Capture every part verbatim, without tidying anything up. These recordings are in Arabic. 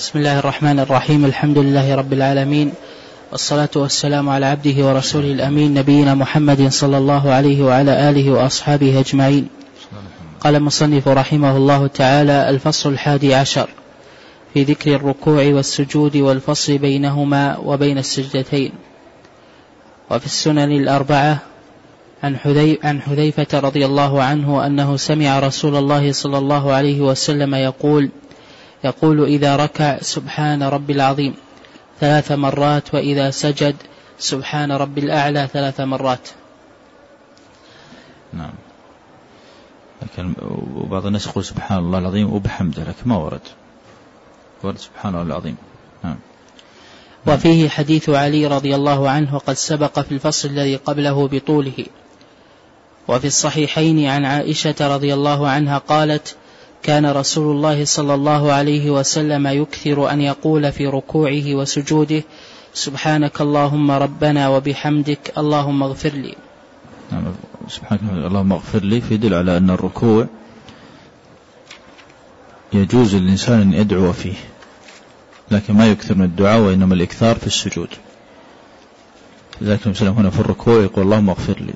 بسم الله الرحمن الرحيم. الحمد لله رب العالمين، والصلاة والسلام على عبده ورسوله الأمين نبينا محمد صلى الله عليه وعلى آله وأصحابه أجمعين. قال المصنف رحمه الله تعالى: الفصل الحادي عشر في ذكر الركوع والسجود والفصل بينهما وبين السجدتين. وفي السنن الأربعة عن حذيفة رضي الله عنه أنه سمع رسول الله صلى الله عليه وسلم يقول يقول إذا ركع سبحان رب العظيم ثلاث مرات، وإذا سجد سبحان رب الأعلى ثلاث مرات. نعم. لكن وبعض الناس يقول سبحان الله العظيم وبحمده، لكن ما ورد ورد سبحان الله العظيم. نعم. وفيه حديث علي رضي الله عنه وقد سبق في الفصل الذي قبله بطوله. وفي الصحيحين عن عائشة رضي الله عنها قالت: كان رسول الله صلى الله عليه وسلم يكثر أن يقول في ركوعه وسجوده: سبحانك اللهم ربنا وبحمدك اللهم اغفر لي. نعم. سبحانك اللهم اغفر لي في يدل على أن الركوع يجوز للإنسان أن يدعو فيه، لكن ما يكثر من الدعاء، وإنما الإكثار في السجود. لذلك مثلا هنا في الركوع يقول اللهم اغفر لي.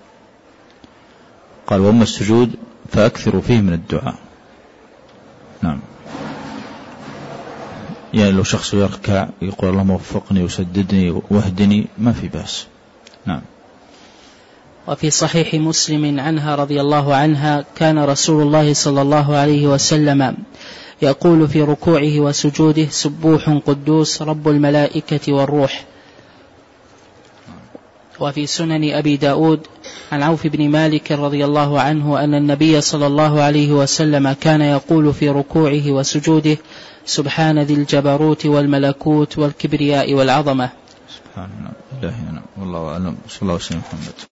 قال: وأما السجود فأكثروا فيه من الدعاء. نعم. يعني لو شخص يركع يقول اللهم وفقني وسددني واهدني، ما في بأس. نعم. وفي صحيح مسلم عنها رضي الله عنها: كان رسول الله صلى الله عليه وسلم يقول في ركوعه وسجوده: سبوح قدوس رب الملائكة والروح. وفي سنن أبي داود عن عوف بن مالك رضي الله عنه أن النبي صلى الله عليه وسلم كان يقول في ركوعه وسجوده: سبحان ذي الجبروت والملكوت والكبرياء والعظمة. سبحان الله. والله أعلم. صلى الله عليه وسلم.